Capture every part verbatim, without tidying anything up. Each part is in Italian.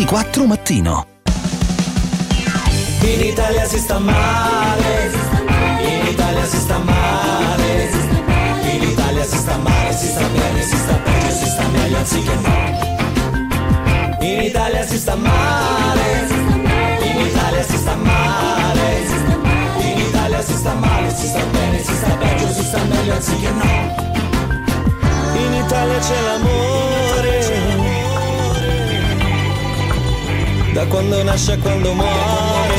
ventiquattro Mattino. In Italia si sta male, in Italia si sta male, in Italia si sta male, si sta bene, si sta peggio, si sta meglio anziché no. In Italia si sta male, in Italia si sta male, in Italia si sta male, si sta bene, si sta peggio, si sta meglio anziché no. In Italia c'è l'amore, da quando nasce a quando muore.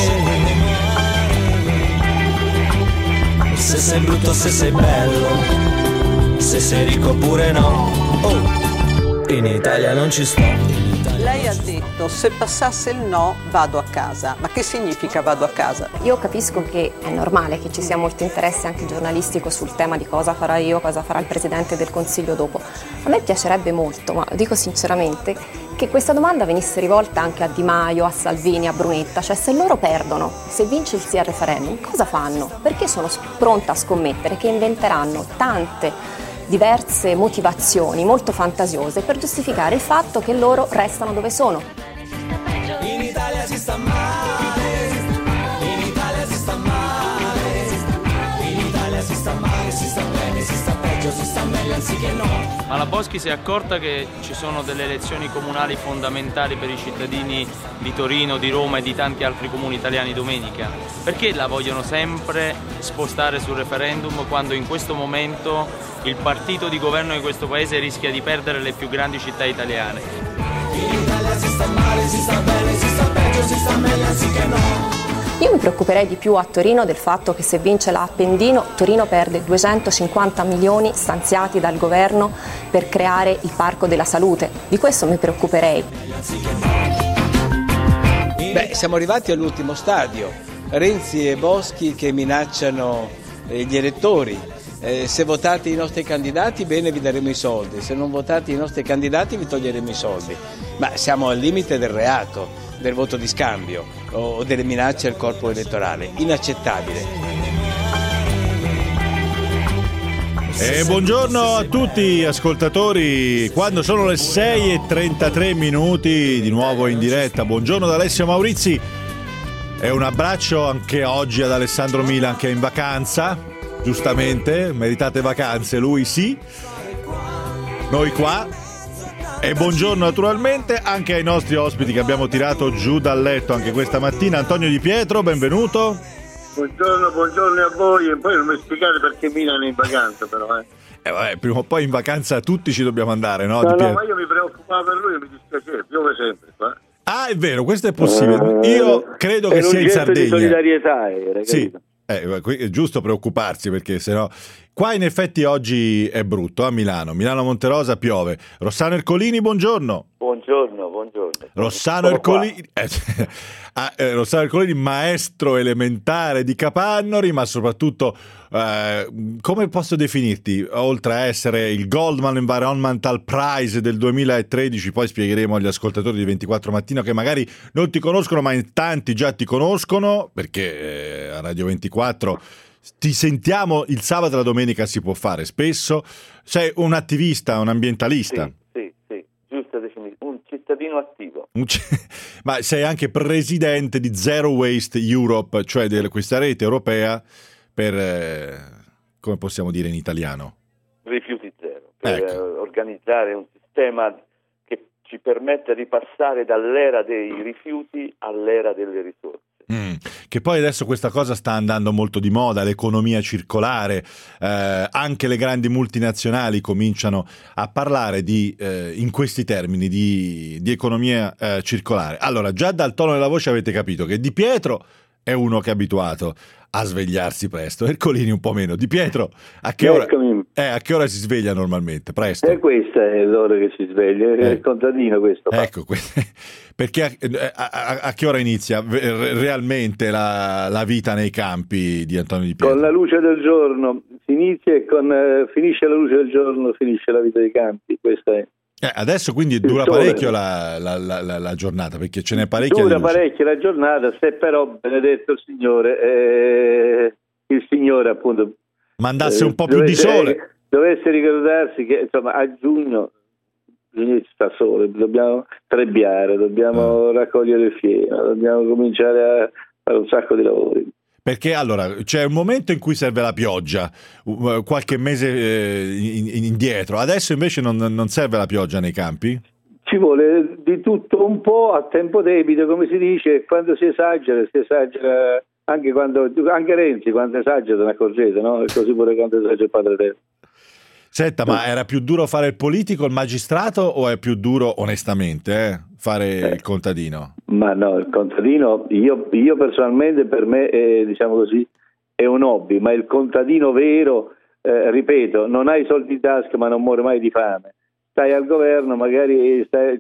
Se sei brutto, se sei bello, se sei ricco oppure no. Oh, in Italia non ci sto. Lei ha detto: se passasse il no vado a casa. Ma che significa vado a casa? Io capisco che è normale che ci sia molto interesse anche giornalistico sul tema di cosa farò io, cosa farà il Presidente del Consiglio dopo. A me piacerebbe molto, ma lo dico sinceramente, che questa domanda venisse rivolta anche a Di Maio, a Salvini, a Brunetta. Cioè, se loro perdono, se vince il sì al referendum, cosa fanno? Perché sono pronta a scommettere che inventeranno tante diverse motivazioni molto fantasiose per giustificare il fatto che loro restano dove sono. In Italia si sta male, in Italia si sta male, in Italia si sta male, si sta bene, si sta peggio, si sta meglio anziché no. Ma la Boschi si è accorta che ci sono delle elezioni comunali fondamentali per i cittadini di Torino, di Roma e di tanti altri comuni italiani domenica? Perché la vogliono sempre spostare sul referendum quando in questo momento il partito di governo di questo paese rischia di perdere le più grandi città italiane? In Italia si sta male, si sta bene, si sta peggio, si sta meglio anziché no. Io mi preoccuperei di più a Torino del fatto che se vince la Appendino, Torino perde duecentocinquanta milioni stanziati dal governo per creare il Parco della Salute. Di questo mi preoccuperei. Beh, siamo arrivati all'ultimo stadio. Renzi e Boschi che minacciano eh, gli elettori. Eh, se votate i nostri candidati, bene, vi daremo i soldi. Se non votate i nostri candidati, vi toglieremo i soldi. Ma siamo al limite del reato, del voto di scambio o delle minacce al corpo elettorale. Inaccettabile. E buongiorno a tutti ascoltatori, quando sono le sei e trentatré minuti di nuovo in diretta. Buongiorno da Alessio Maurizi e un abbraccio anche oggi ad Alessandro Milan che è in vacanza, giustamente, meritate vacanze, lui sì, noi qua. E buongiorno naturalmente anche ai nostri ospiti che abbiamo tirato giù dal letto anche questa mattina. Antonio Di Pietro, benvenuto. Buongiorno, buongiorno a voi, e poi non mi spiegate perché Milan è in vacanza però eh. Eh vabbè, prima o poi in vacanza tutti ci dobbiamo andare, no? No, Di no, ma io mi preoccupavo per lui e mi dispiaceva, piove sempre qua. Ah, è vero, questo è possibile. Io credo che sia in Sardegna. Di solidarietà, eh, sì, eh, è giusto preoccuparsi perché sennò. Qua in effetti oggi è brutto a Milano. Milano Monterosa piove. Rossano Ercolini, buongiorno. Buongiorno, buongiorno. Rossano Ercolini, eh, eh, Rossano Ercolini, maestro elementare di Capannori, ma soprattutto eh, come posso definirti? Oltre a essere il Goldman Environmental Prize del duemilatredici, poi spiegheremo agli ascoltatori di ventiquattro Mattino che magari non ti conoscono, ma in tanti già ti conoscono, perché eh, a Radio ventiquattro ti sentiamo il sabato e la domenica, si può fare spesso. Sei un attivista, un ambientalista. Sì, sì, sì, giusta definizione, un cittadino attivo. Un c- Ma sei anche presidente di Zero Waste Europe, cioè di questa rete europea per, eh, come possiamo dire in italiano? Rifiuti zero, per ecco. eh, organizzare un sistema che ci permette di passare dall'era dei rifiuti all'era delle risorse. Mm, che poi adesso questa cosa sta andando molto di moda, l'economia circolare, eh, anche le grandi multinazionali cominciano a parlare di, eh, in questi termini di, di economia eh, circolare. Allora, già dal tono della voce avete capito che Di Pietro è uno che è abituato a svegliarsi presto, Ercolini un po' meno. Di Pietro, a che ora, eh, a che ora si sveglia normalmente? Presto? E questa è l'ora che si sveglia, è eh. il contadino questo. Ecco, perché a, a, a che ora inizia realmente la, la vita nei campi di Antonio Di Pietro? Con la luce del giorno si inizia e con, eh, finisce la luce del giorno, finisce la vita dei campi, questa è. Eh, adesso quindi dura parecchio la, la, la, la, la giornata, perché ce n'è parecchia. Dura parecchio la giornata, se però, benedetto il Signore, eh, il Signore appunto mandasse eh, un po' più dovesse, di sole. Eh, dovesse ricordarsi che insomma a giugno bisogna stare soli, dobbiamo trebbiare, dobbiamo Mm. raccogliere il fieno, dobbiamo cominciare a fare un sacco di lavori. Perché allora c'è un momento in cui serve la pioggia, uh, qualche mese eh, in- in- indietro, adesso invece non, non serve la pioggia nei campi? Ci vuole di tutto un po' a tempo debito, come si dice, quando si esagera, si esagera anche quando, anche Renzi quando esagera se ne accorgete, no? E così pure quando esagera il padre Renzi. Senta, ma era più duro fare il politico, il magistrato, o è più duro onestamente eh, fare il contadino? Ma no, il contadino, io, io personalmente per me è, diciamo così, è un hobby, ma il contadino vero, eh, ripeto, non hai soldi in tasca ma non muore mai di fame. Stai al governo, magari stai,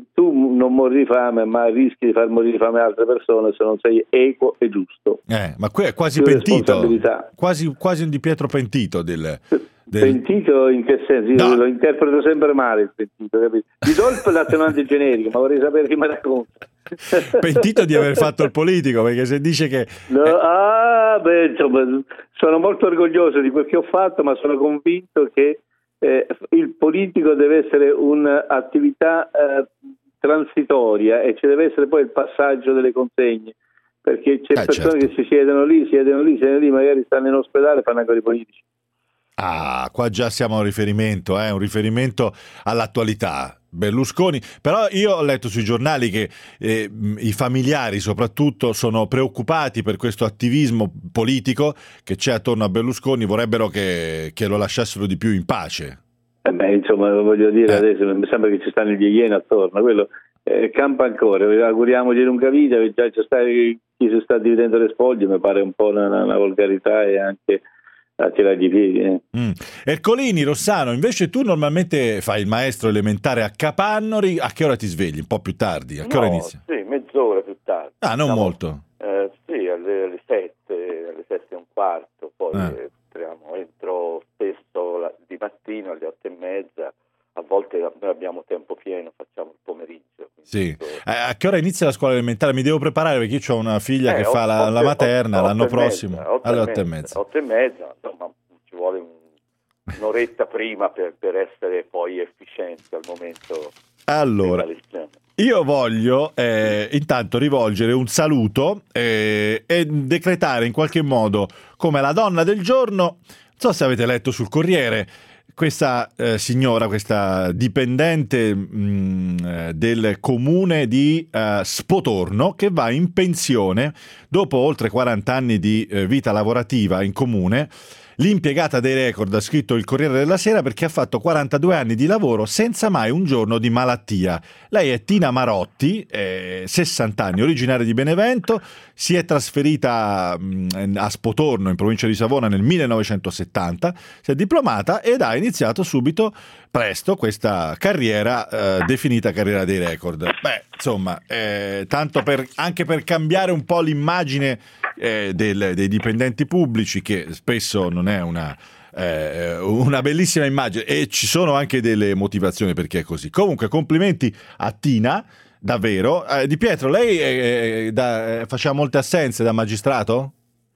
tu non muori di fame, ma rischi di far morire di fame altre persone se non sei equo e giusto. Eh, ma qui è quasi Più pentito, responsabilità. quasi, quasi un Di Pietro pentito del... del... Pentito in che senso? Io No. lo interpreto sempre male il pentito, capito? Ti do il- l'attenuante generico, ma vorrei sapere chi mi racconta. Pentito di aver fatto il politico, perché se dice che... No, ah, beh, insomma, sono molto orgoglioso di quel che ho fatto, ma sono convinto che eh, il politico deve essere un'attività eh, transitoria e ci deve essere poi il passaggio delle consegne, perché c'è Eh, persone certo. che si siedono lì, siedono lì, siedono lì, magari stanno in ospedale e fanno ancora i politici. Ah, qua già siamo a un riferimento, eh, un riferimento all'attualità. Berlusconi, però io ho letto sui giornali che eh, mh, i familiari soprattutto sono preoccupati per questo attivismo politico che c'è attorno a Berlusconi, vorrebbero che, che lo lasciassero di più in pace. Eh beh, insomma, voglio dire, Eh. adesso mi sembra che ci stanno gli ieni attorno, quello eh, campa ancora, auguriamogli lunga vita, già ci sta, chi si sta dividendo le spoglie mi pare un po' una, una volgarità e anche a tirargli i piedi. Eh. Mm. Ercolini, Rossano, invece tu normalmente fai il maestro elementare a Capannori, a che ora ti svegli? Un po' più tardi? A che ora No, inizia? Sì, mezz'ora più tardi. Ah, non Diciamo, molto. Eh, sì, alle, alle sette, alle sette e un quarto, poi Ah. eh, entriamo- entro spesso la- di mattino alle otto e mezza, a volte noi abbiamo tempo pieno, facciamo il pomeriggio. quindi Sì. tutto- Eh, a che ora inizia la scuola elementare? Mi devo preparare perché io ho una figlia Eh, che fa la, otto- la materna otto- l'anno otto e mezza, prossimo otto alle e otto e mezza, mezza. otto e mezza, insomma, ci vuole un- un'oretta prima per, per essere poi efficienti al momento Allora, della lezione. io voglio eh, intanto rivolgere un saluto eh, e decretare in qualche modo come la donna del giorno. Non so se avete letto sul Corriere questa eh, signora, questa dipendente mh, eh, del comune di eh, Spotorno, che va in pensione dopo oltre quaranta anni di eh, vita lavorativa in comune. L'impiegata dei record, ha scritto il Corriere della Sera, perché ha fatto quarantadue anni di lavoro senza mai un giorno di malattia. Lei è Tina Marotti, eh, sessanta anni, originaria di Benevento, si è trasferita mh, a Spotorno, in provincia di Savona, nel millenovecentosettanta, si è diplomata ed ha iniziato subito, presto, questa carriera eh, definita carriera dei record. Beh, insomma, eh, tanto per, anche per cambiare un po' l'immagine eh, del, dei dipendenti pubblici, che spesso non è una, eh, una bellissima immagine, e ci sono anche delle motivazioni perché è così. Comunque, complimenti a Tina, davvero. Eh, Di Pietro, lei eh, da, faceva molte assenze da magistrato?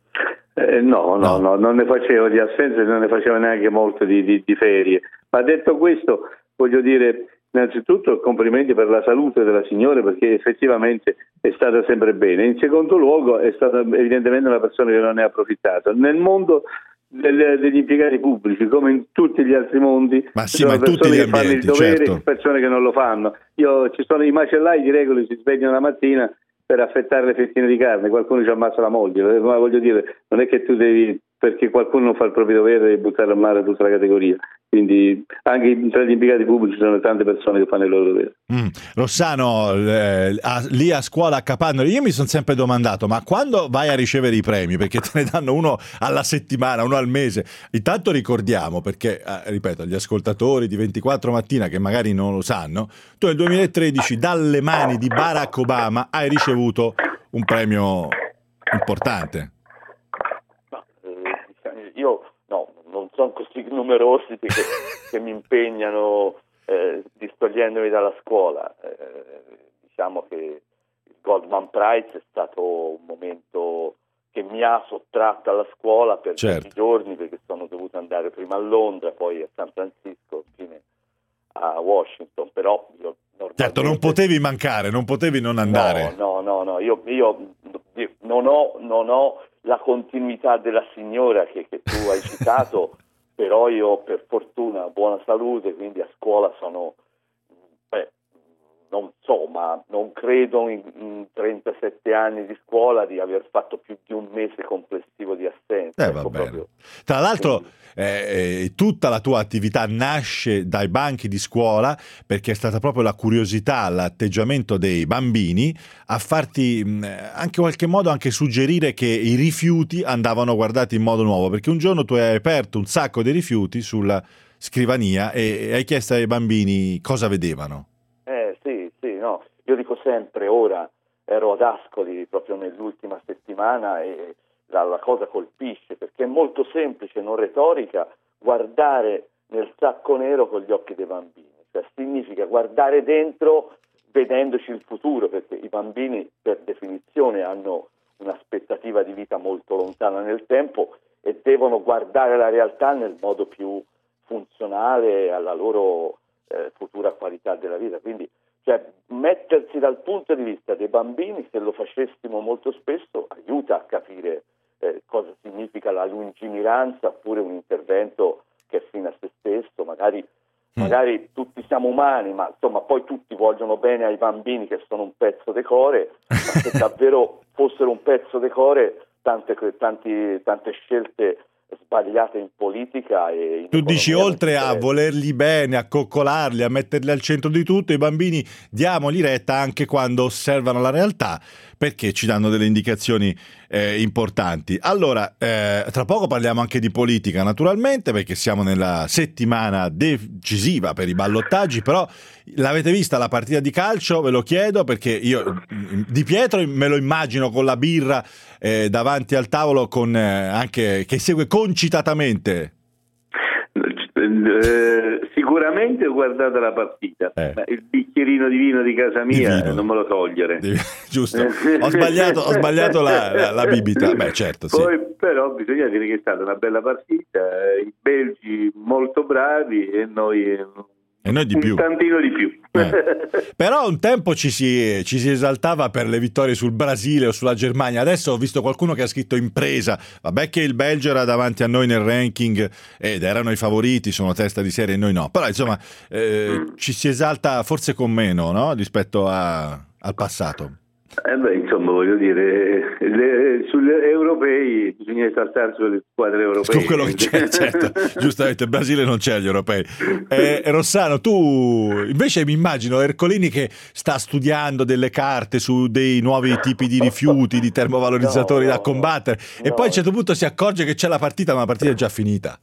Eh, no, no, No. no, non ne facevo di assenze, non ne facevo neanche molte di, di, di ferie. Ma detto questo, voglio dire, innanzitutto complimenti per la salute della signora, perché effettivamente è stata sempre bene. In secondo luogo è stata evidentemente una persona che non ne ha approfittato. Nel mondo del- degli impiegati pubblici, come in tutti gli altri mondi, Ma ci sì, sono ma in tutti persone gli che fanno il ambienti, dovere certo. e persone che non lo fanno. Io, ci sono i macellai di regola, si svegliano la mattina per affettare le fettine di carne, qualcuno ci ammazza la moglie, ma voglio dire, non è che tu devi, perché qualcuno non fa il proprio dovere, devi buttare a mare tutta la categoria. Quindi anche tra gli impiegati pubblici ci sono tante persone che fanno il loro dovere. Mm. Rossano, eh, a- lì a scuola a Capannori, io mi sono sempre domandato, ma quando vai a ricevere i premi, perché te ne danno uno alla settimana, uno al mese, intanto ricordiamo, perché eh, ripeto, agli ascoltatori di ventiquattro mattina che magari non lo sanno, tu nel duemilatredici dalle mani di Barack Obama hai ricevuto un premio importante. Ma, eh, diciamo, io no, non sono così numerosi che, che mi impegnano eh, distogliendomi dalla scuola. Eh, diciamo che il Goldman Prize è stato un momento che mi ha sottratto alla scuola per Certo. pochi giorni, perché sono dovuto andare prima a Londra, poi a San Francisco, infine a Washington, però io normalmente... Certo, non potevi mancare, non potevi non andare. No, no, no, no. Io, io non, ho, non ho la continuità della signora che, che tu hai citato, però io per fortuna ho buona salute, quindi a scuola sono, beh, non so, ma non credo in, in trentasette anni di scuola di aver fatto più di un mese complessivo di assenza. Eh, va ecco, bene. proprio. Tra l'altro Quindi, eh, tutta la tua attività nasce dai banchi di scuola, perché è stata proprio la curiosità, l'atteggiamento dei bambini a farti mh, anche in qualche modo anche suggerire che i rifiuti andavano guardati in modo nuovo, perché un giorno tu hai aperto un sacco di rifiuti sulla scrivania e, e hai chiesto ai bambini cosa vedevano. Eh sì, sì, no. Io dico sempre, ora ero ad Ascoli proprio nell'ultima settimana e la, la cosa colpisce, perché è molto semplice, non retorica, guardare nel sacco nero con gli occhi dei bambini. Cioè significa guardare dentro vedendoci il futuro, perché i bambini per definizione hanno un'aspettativa di vita molto lontana nel tempo e devono guardare la realtà nel modo più funzionale alla loro eh, futura qualità della vita. Quindi, cioè, mettersi dal punto di vista dei bambini, se lo facessimo molto spesso, aiuta a capire eh, cosa significa la lungimiranza, oppure un intervento che è fine a se stesso. Magari, mm. magari tutti siamo umani, ma insomma poi tutti vogliono bene ai bambini che sono un pezzo decore, ma se davvero fossero un pezzo decore, tante, tanti, tante scelte sbagliate in politica e in tu dici, oltre a eh, volerli bene, a coccolarli, a metterli al centro di tutto, i bambini diamogli retta anche quando osservano la realtà, perché ci danno delle indicazioni eh, importanti. Allora, eh, tra poco parliamo anche di politica, naturalmente, perché siamo nella settimana decisiva per i ballottaggi, però l'avete vista la partita di calcio? Ve lo chiedo, perché io Di Pietro me lo immagino con la birra eh, davanti al tavolo, con eh, anche che segue concitatamente. Eh, sicuramente ho guardato la partita, Eh. ma il bicchierino di vino di casa mia Di vino. non me lo togliere. Devi- Giusto, ho sbagliato, ho sbagliato la, la, la bibita. Beh, certo, sì. Poi però bisogna dire che è stata una bella partita, i belgi molto bravi e noi E noi di un più. tantino di più. Eh. Però un tempo ci si, ci si esaltava per le vittorie sul Brasile o sulla Germania. Adesso ho visto qualcuno che ha scritto impresa. Vabbè che il Belgio era davanti a noi nel ranking ed erano i favoriti, sono testa di serie e noi no. Però insomma eh, ci si esalta forse con meno, no? Rispetto a, al passato. Eh beh, insomma, voglio dire, le, sugli europei bisogna esaltare sulle squadre europee. Su quello che c'è, certo, giustamente, il Brasile non c'è agli europei. Eh, Rossano, tu invece mi immagino Ercolini che sta studiando delle carte su dei nuovi tipi di rifiuti, di termovalorizzatori No, no, da combattere, no. e poi a un certo punto si accorge che c'è la partita, ma la partita è già finita.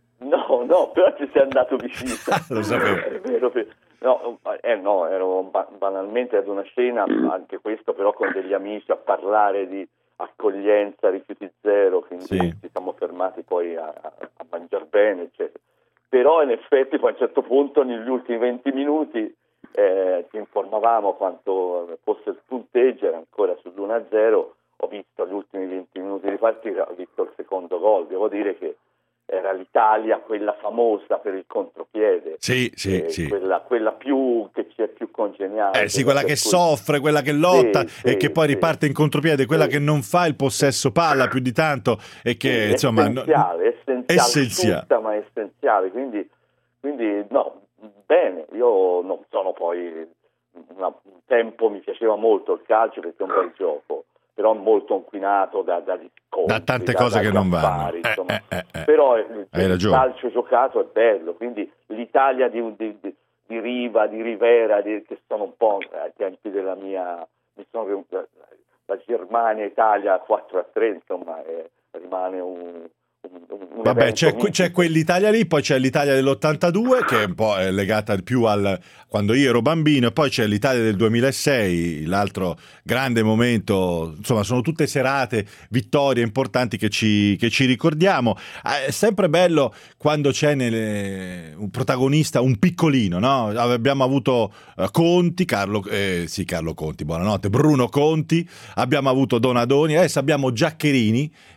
No, no, però ci sei andato vicino. Lo sapevo. È vero, no, eh, no, ero ba- banalmente ad una cena, anche questo però con degli amici, a parlare di accoglienza, rifiuti zero, quindi Sì. ci siamo fermati poi a, a mangiare bene, eccetera. Però in effetti poi a un certo punto, negli ultimi venti minuti, eh, ci informavamo quanto fosse il punteggio, era ancora sull'uno a zero, ho visto gli ultimi venti minuti di partita, ho visto il secondo gol, devo dire che era l'Italia, quella famosa per il contropiede, Sì, sì, eh, sì. quella, quella più che ci è più congeniale. Eh sì, quella che per cui- soffre, quella che lotta Sì, e sì, che poi sì. riparte in contropiede, quella Sì. che non fa il possesso palla più di tanto e che Sì, insomma no- essenziale, essenziale, essenziale. asciutta, ma essenziale, quindi, quindi no, bene, io non sono poi, una- un tempo mi piaceva molto il calcio perché è un bel gioco, però molto inquinato da, dagli scontri, Da tante cose dagli che non vanno. affari, Eh, insomma. eh, eh, eh. Però il, Hai il ragione. calcio giocato è bello, quindi l'Italia di, di, di, di Riva, di Rivera, di, che sono un po' ai tempi della mia, mi sono, la Germania-Italia quattro a tre, insomma, eh, rimane un... un- un Vabbè, evento c'è, mitico. c'è quell'Italia lì, poi c'è l'Italia dell'ottantadue che è un po' è legata più al quando io ero bambino, e poi c'è l'Italia del duemilasei, l'altro grande momento. Insomma, sono tutte serate, vittorie importanti che ci, che ci ricordiamo. Eh, È sempre bello quando c'è nelle, un protagonista, un piccolino, no? Abbiamo avuto eh, Conti, Carlo, eh, sì, Carlo Conti, buonanotte, Bruno Conti, abbiamo avuto Donadoni, adesso abbiamo Giaccherini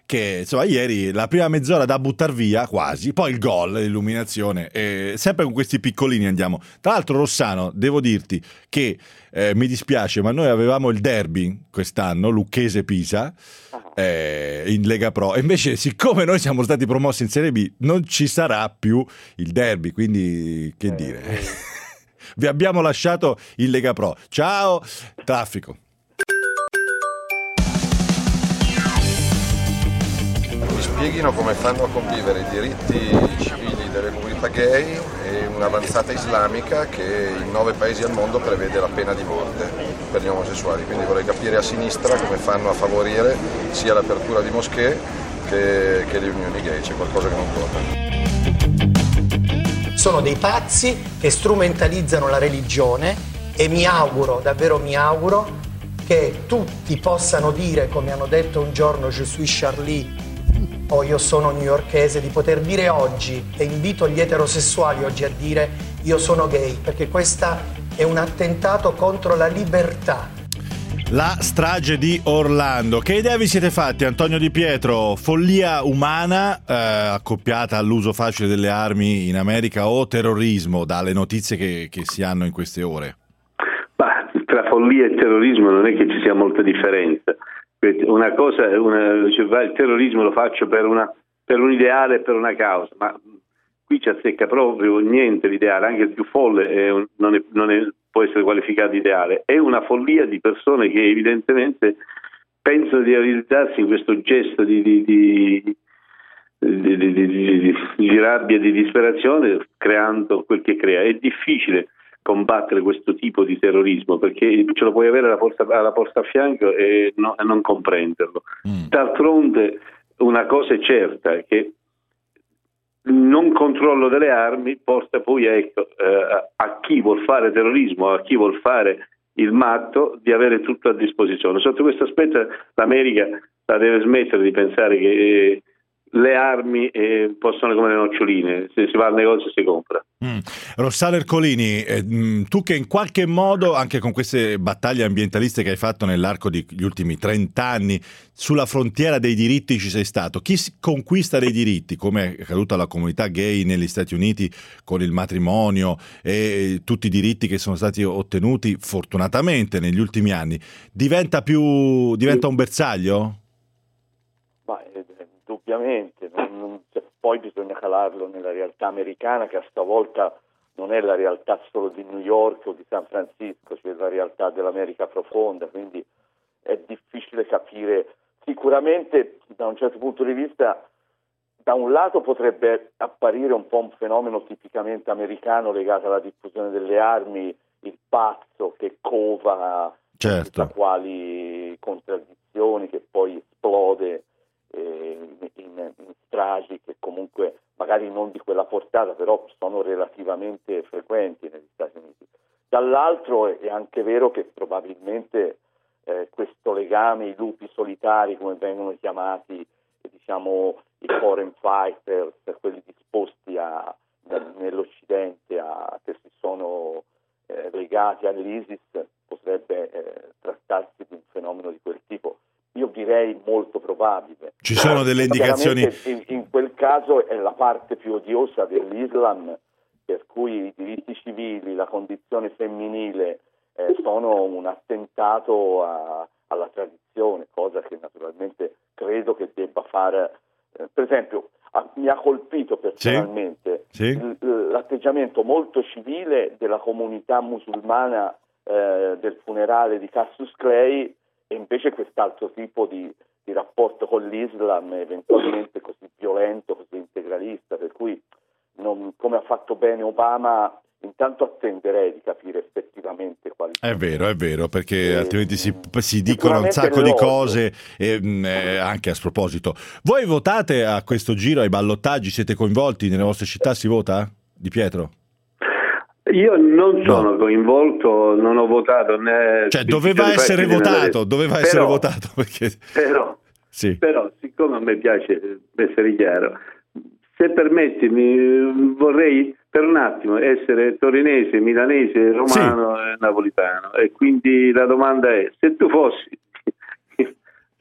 che insomma ieri la prima mezz'ora da buttar via quasi, poi il gol, l'illuminazione, e sempre con questi piccolini andiamo. Tra l'altro Rossano, devo dirti che eh, mi dispiace, ma noi avevamo il derby quest'anno, Lucchese-Pisa, eh, in Lega Pro, e invece siccome noi siamo stati promossi in Serie B non ci sarà più il derby, quindi che dire, vi abbiamo lasciato in Lega Pro. Ciao, traffico. Mi spieghino come fanno a convivere i diritti civili delle comunità gay e un'avanzata islamica che in nove paesi al mondo prevede la pena di morte per gli omosessuali. Quindi vorrei capire a sinistra come fanno a favorire sia l'apertura di moschee che, che le unioni gay. C'è qualcosa che non torna. Sono dei pazzi che strumentalizzano la religione e mi auguro, davvero mi auguro, che tutti possano dire, come hanno detto un giorno Je suis Charlie o io sono newyorkese, di poter dire oggi, e invito gli eterosessuali oggi a dire io sono gay, perché questa è un attentato contro la libertà. La strage di Orlando. Che idea vi siete fatti, Antonio Di Pietro? Follia umana eh, accoppiata all'uso facile delle armi in America o terrorismo, dalle notizie che, che si hanno in queste ore? Bah, tra follia e terrorismo non è che ci sia molta differenza. Una cosa, una, cioè, il terrorismo lo faccio per, una, per un ideale e per una causa, ma qui ci azzecca proprio niente l'ideale, anche il più folle è un, non, è, non è, può essere qualificato ideale, è una follia di persone che evidentemente pensano di realizzarsi in questo gesto di, di, di, di, di, di, di, di rabbia e di disperazione, creando quel che crea. È difficile combattere questo tipo di terrorismo perché ce lo puoi avere alla porta, alla porta a fianco e, no, e non comprenderlo. Mm. D'altronde una cosa è certa, che il non controllo delle armi porta poi ecco, eh, a chi vuol fare terrorismo, a chi vuol fare il matto, di avere tutto a disposizione. Sotto questo aspetto l'America la deve smettere di pensare che eh, le armi eh, possono come le noccioline, se si va al negozio si compra. Mm. Rossano Ercolini, eh, tu che in qualche modo, anche con queste battaglie ambientaliste che hai fatto nell'arco degli ultimi trent'anni, sulla frontiera dei diritti ci sei stato. Chi conquista dei diritti, come è accaduto alla comunità gay negli Stati Uniti con il matrimonio e tutti i diritti che sono stati ottenuti fortunatamente negli ultimi anni, diventa più diventa un bersaglio? Ma eh, indubbiamente, non, non, cioè, poi bisogna calarlo nella realtà americana, che a stavolta non è la realtà solo di New York o di San Francisco, cioè la realtà dell'America profonda, quindi è difficile capire. Sicuramente da un certo punto di vista, da un lato potrebbe apparire un po' un fenomeno tipicamente americano legato alla diffusione delle armi, il pazzo che cova certo. da quali contraddizioni, che poi esplode in, in, in stragi che comunque magari non di quella portata, però sono relativamente frequenti negli Stati Uniti. Dall'altro è anche vero che probabilmente eh, questo legame, i lupi solitari come vengono chiamati, diciamo i foreign fighters, quelli disposti a, nell'Occidente a, che si sono eh, legati all'ISIS, potrebbe eh, trattarsi di un fenomeno di quel tipo. Io direi molto probabile. Ci sono delle indicazioni? In, in quel caso è la parte più odiosa dell'Islam, per cui i diritti civili, la condizione femminile eh, sono un attentato a, alla tradizione, cosa che naturalmente credo che debba fare. Eh, per esempio, a, mi ha colpito personalmente sì? Sì? L, l'atteggiamento molto civile della comunità musulmana eh, del funerale di Cassius Clay, e invece quest'altro tipo di, di rapporto con l'Islam eventualmente così violento, così integralista, per cui non, come ha fatto bene Obama, intanto attenderei di capire effettivamente quali sono. È vero, è vero, perché eh, altrimenti si, si dicono un sacco di cose e, eh, anche a sproposito. Voi votate a questo giro, ai ballottaggi, siete coinvolti nelle vostre città, si vota? Di Pietro? Io non sono no. coinvolto, non ho votato né... Cioè doveva essere votato, doveva essere però, votato perché... Però, sì. però, siccome a me piace essere chiaro, se permetti mi vorrei per un attimo essere torinese, milanese, romano sì. e napolitano, e quindi la domanda è, se tu fossi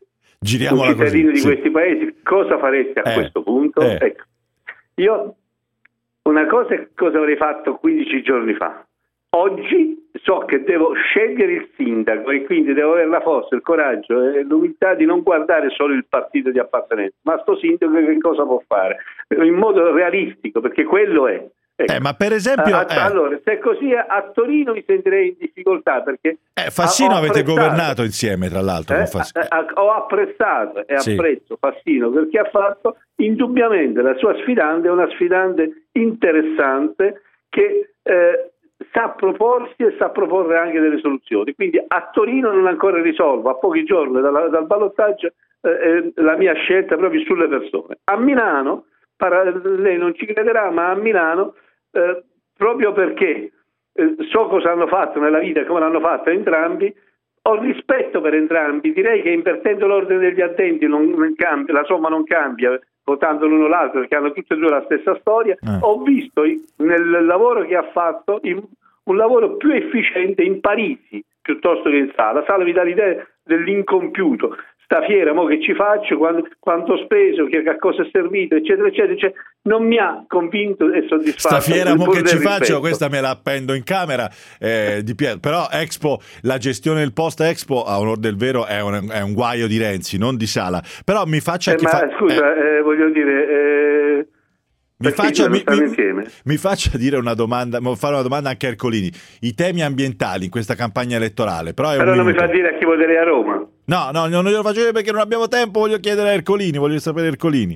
Giriamola un cittadino così, di sì. questi paesi, cosa fareste a Eh, questo punto? eh. Ecco, io una cosa è cosa avrei fatto quindici giorni fa. Oggi so che devo scegliere il sindaco e quindi devo avere la forza, il coraggio e l'umiltà di non guardare solo il partito di appartenenza, ma sto sindaco che cosa può fare? In modo realistico, perché quello è. Ecco. Eh, ma per esempio... Ah, eh, allora, se è così a Torino mi sentirei in difficoltà perché... eh, Fassino ho avete apprezzato- governato insieme, tra l'altro. eh, con Fassino. eh, eh, ho apprezzato e Sì. apprezzo Fassino perché ha fatto indubbiamente la sua sfidante, è una sfidante interessante che eh, sa proporsi e sa proporre anche delle soluzioni. Quindi a Torino non ancora risolvo, a pochi giorni dal, dal ballottaggio, eh, eh, la mia scelta proprio sulle persone. A Milano, para- lei non ci crederà, ma a Milano, eh, proprio perché eh, so cosa hanno fatto nella vita e come l'hanno fatto entrambi, ho rispetto per entrambi, direi che invertendo l'ordine degli addenti non, non cambia, la somma non cambia, votando l'uno l'altro perché hanno tutte e due la stessa storia. Eh. Ho visto i- nel lavoro che ha fatto in- un lavoro più efficiente in Parisi piuttosto che in Sala. Sala mi dà l'idea dell'incompiuto. Sta fiera, mo che ci faccio, quanto, quanto ho speso, che, a cosa è servito, eccetera, eccetera, cioè, non mi ha convinto e soddisfatto. Sta fiera mo pur che del ci rispetto. faccio, questa me la appendo in camera eh, di Pietro. Però Expo, la gestione del post Expo, a onor del vero, è un, è un guaio di Renzi, non di Sala. Però mi faccia Eh, chi ma fa... scusa, eh, eh, voglio dire... Eh, Mi perché faccia, non mi, stanno mi- insieme? mi faccia dire una domanda, mo- fare una domanda anche a Ercolini. I temi ambientali in questa campagna elettorale, però è Però un non mi minuto. fa dire a chi voterei a Roma. No, no, non glielo faccio dire perché non abbiamo tempo, voglio chiedere a Ercolini, voglio sapere Ercolini.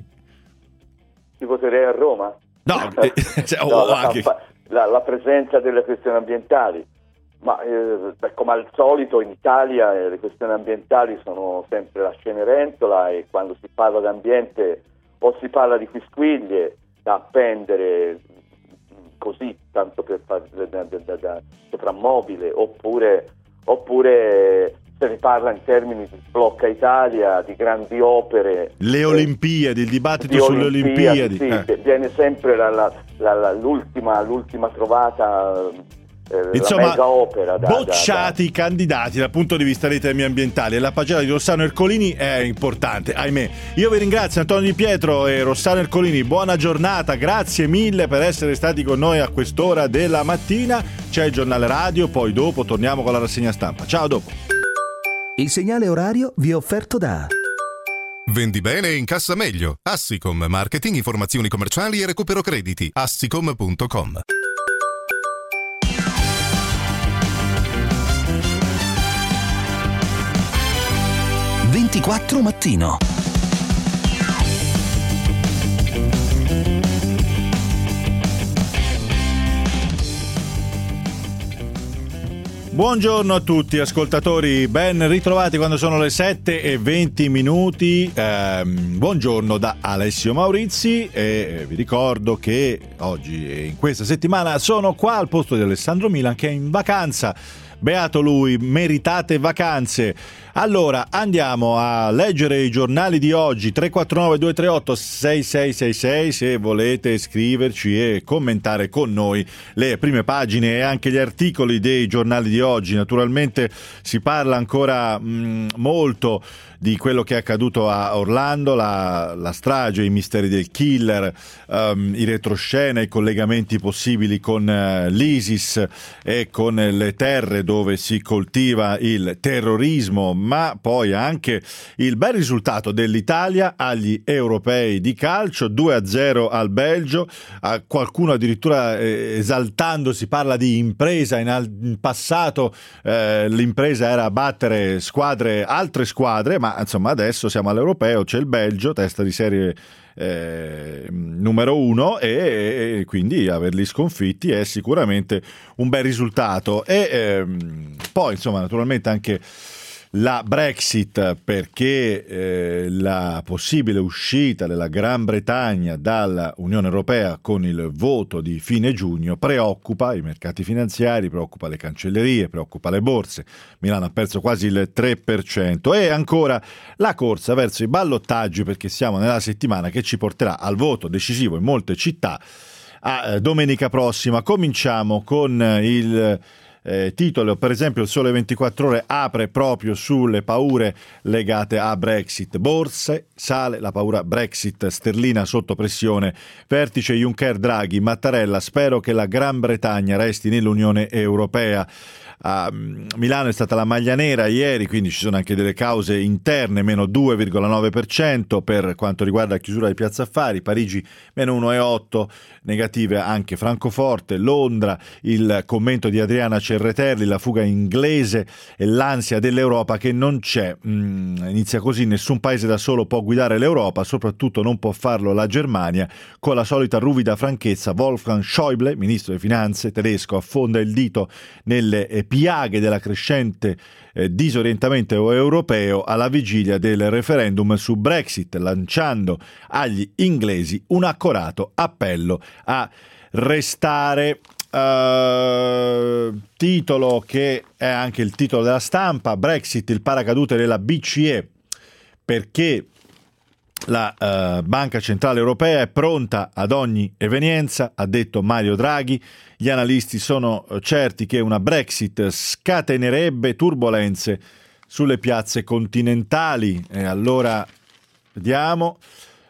Ti voterei a Roma? No, eh, cioè, No, oh, la, anche- campa- la- la presenza delle questioni ambientali, ma eh, beh, come al solito in Italia eh, le questioni ambientali sono sempre la Cenerentola e quando si parla di ambiente o si parla di quisquiglie da appendere così, tanto per fare da, da, da, da soprammobile, oppure, oppure se ne parla in termini di sblocca Italia, di grandi opere. Le eh, Olimpiadi, il dibattito di sulle Olimpiadi. sì, eh. viene sempre la- la- la- la- l'ultima, l'ultima trovata, eh, Insomma, la mega opera da, bocciati i candidati dal punto di vista dei temi ambientali e la pagina di Rossano Ercolini è importante, ahimè. Io vi ringrazio Antonio Di Pietro e Rossano Ercolini, buona giornata, grazie mille per essere stati con noi a quest'ora della mattina. C'è il giornale radio, poi dopo torniamo con la rassegna stampa. Ciao, a dopo. Il segnale orario vi è offerto da... Vendi bene e incassa meglio. Assicom, marketing, informazioni commerciali e recupero crediti. assicom punto com. ventiquattro mattino. Buongiorno a tutti ascoltatori, ben ritrovati quando sono le sette e venti minuti. Ehm, buongiorno da Alessio Maurizi e vi ricordo che oggi e in questa settimana sono qua al posto di Alessandro Milan che è in vacanza. Beato lui, meritate vacanze. Allora andiamo a leggere i giornali di oggi. Tre quattro nove due tre otto sei sei sei sei se volete scriverci e commentare con noi le prime pagine e anche gli articoli dei giornali di oggi. Naturalmente si parla ancora mh, molto di quello che è accaduto a Orlando, la, la strage, i misteri del killer, um, i retroscena, i collegamenti possibili con uh, l'ISIS e con le terre dove si coltiva il terrorismo, ma poi anche il bel risultato dell'Italia agli europei di calcio, due a zero al Belgio, a qualcuno addirittura eh, esaltando si parla di impresa, in, al- in passato eh, l'impresa era battere squadre, altre squadre, ma insomma adesso siamo all'europeo, c'è il Belgio, testa di serie eh, numero uno e, e quindi averli sconfitti è sicuramente un bel risultato e ehm, poi insomma naturalmente anche la Brexit, perché eh, la possibile uscita della Gran Bretagna dall'Unione Europea con il voto di fine giugno preoccupa i mercati finanziari, preoccupa le cancellerie, preoccupa le borse. Milano ha perso quasi il tre per cento e ancora la corsa verso i ballottaggi, perché siamo nella settimana che ci porterà al voto decisivo in molte città a domenica prossima. Cominciamo con il Eh, titolo, per esempio il Sole ventiquattro Ore apre proprio sulle paure legate a Brexit. Borse, sale la paura Brexit, sterlina sotto pressione, vertice Juncker Draghi, Mattarella, spero che la Gran Bretagna resti nell'Unione Europea. A Milano è stata la maglia nera ieri, quindi ci sono anche delle cause interne, meno due virgola nove per cento per quanto riguarda la chiusura di Piazza Affari, Parigi meno uno virgola otto per cento, negative anche Francoforte, Londra, il commento di Adriana Cerreterli, la fuga inglese e l'ansia dell'Europa che non c'è. Mm, inizia così: nessun paese da solo può guidare l'Europa, soprattutto non può farlo la Germania. Con la solita ruvida franchezza, Wolfgang Schäuble, ministro delle finanze tedesco, affonda il dito nelle eh, piaghe della crescente eh, disorientamento europeo alla vigilia del referendum su Brexit, lanciando agli inglesi un accorato appello a restare. Uh, titolo che è anche il titolo della Stampa: Brexit, il paracadute della B C E, perché la uh, Banca Centrale Europea è pronta ad ogni evenienza, ha detto Mario Draghi. Gli analisti sono certi che una Brexit scatenerebbe turbolenze sulle piazze continentali. E allora vediamo.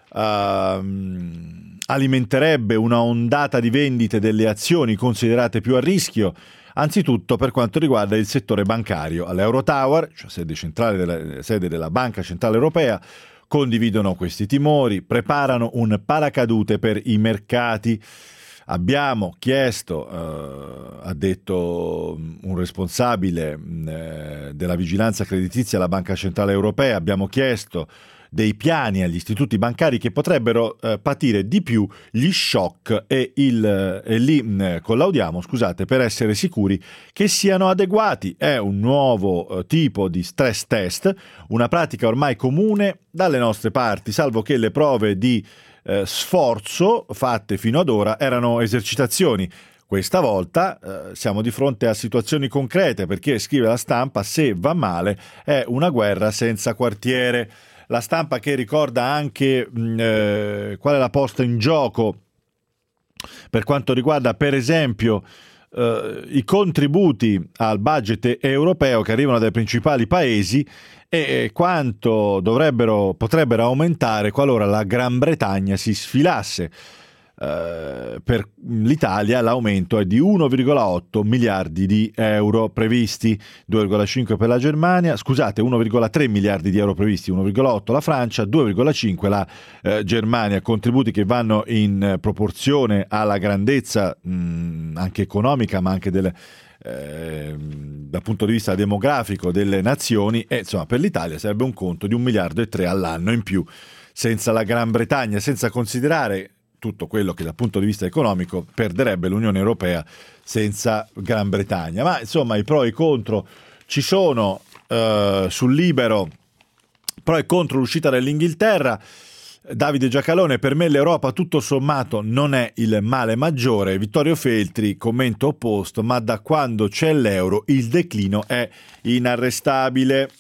Uh, alimenterebbe una ondata di vendite delle azioni considerate più a rischio, anzitutto per quanto riguarda il settore bancario. All'Eurotower, cioè sede centrale della, sede della Banca Centrale Europea, condividono questi timori, preparano un paracadute per i mercati. Abbiamo chiesto, eh, ha detto un responsabile eh, della vigilanza creditizia alla Banca Centrale Europea, abbiamo chiesto dei piani agli istituti bancari che potrebbero eh, patire di più gli shock e, il, e li mh, collaudiamo, scusate, per essere sicuri che siano adeguati. È un nuovo eh, tipo di stress test, una pratica ormai comune dalle nostre parti, salvo che le prove di eh, sforzo fatte fino ad ora erano esercitazioni. Questa volta eh, siamo di fronte a situazioni concrete, perché, scrive la Stampa, se va male è una guerra senza quartiere. La Stampa che ricorda anche mh, eh, qual è la posta in gioco per quanto riguarda, per esempio, eh, i contributi al budget europeo che arrivano dai principali paesi e quanto dovrebbero, potrebbero aumentare qualora la Gran Bretagna si sfilasse. Uh, per l'Italia l'aumento è di uno virgola otto miliardi di euro previsti, due virgola cinque per la Germania, scusate, uno virgola tre miliardi di euro previsti, uno virgola otto la Francia, due virgola cinque la uh, Germania, contributi che vanno in uh, proporzione alla grandezza mh, anche economica ma anche del, eh, dal punto di vista demografico delle nazioni, e insomma per l'Italia sarebbe un conto di un miliardo e tre all'anno in più senza la Gran Bretagna, senza considerare tutto quello che dal punto di vista economico perderebbe l'Unione Europea senza Gran Bretagna. Ma insomma i pro e i contro ci sono. Uh, sul Libero, pro e contro l'uscita dell'Inghilterra, Davide Giacalone: per me l'Europa tutto sommato non è il male maggiore. Vittorio Feltri, commento opposto: ma da quando c'è l'euro il declino è inarrestabile.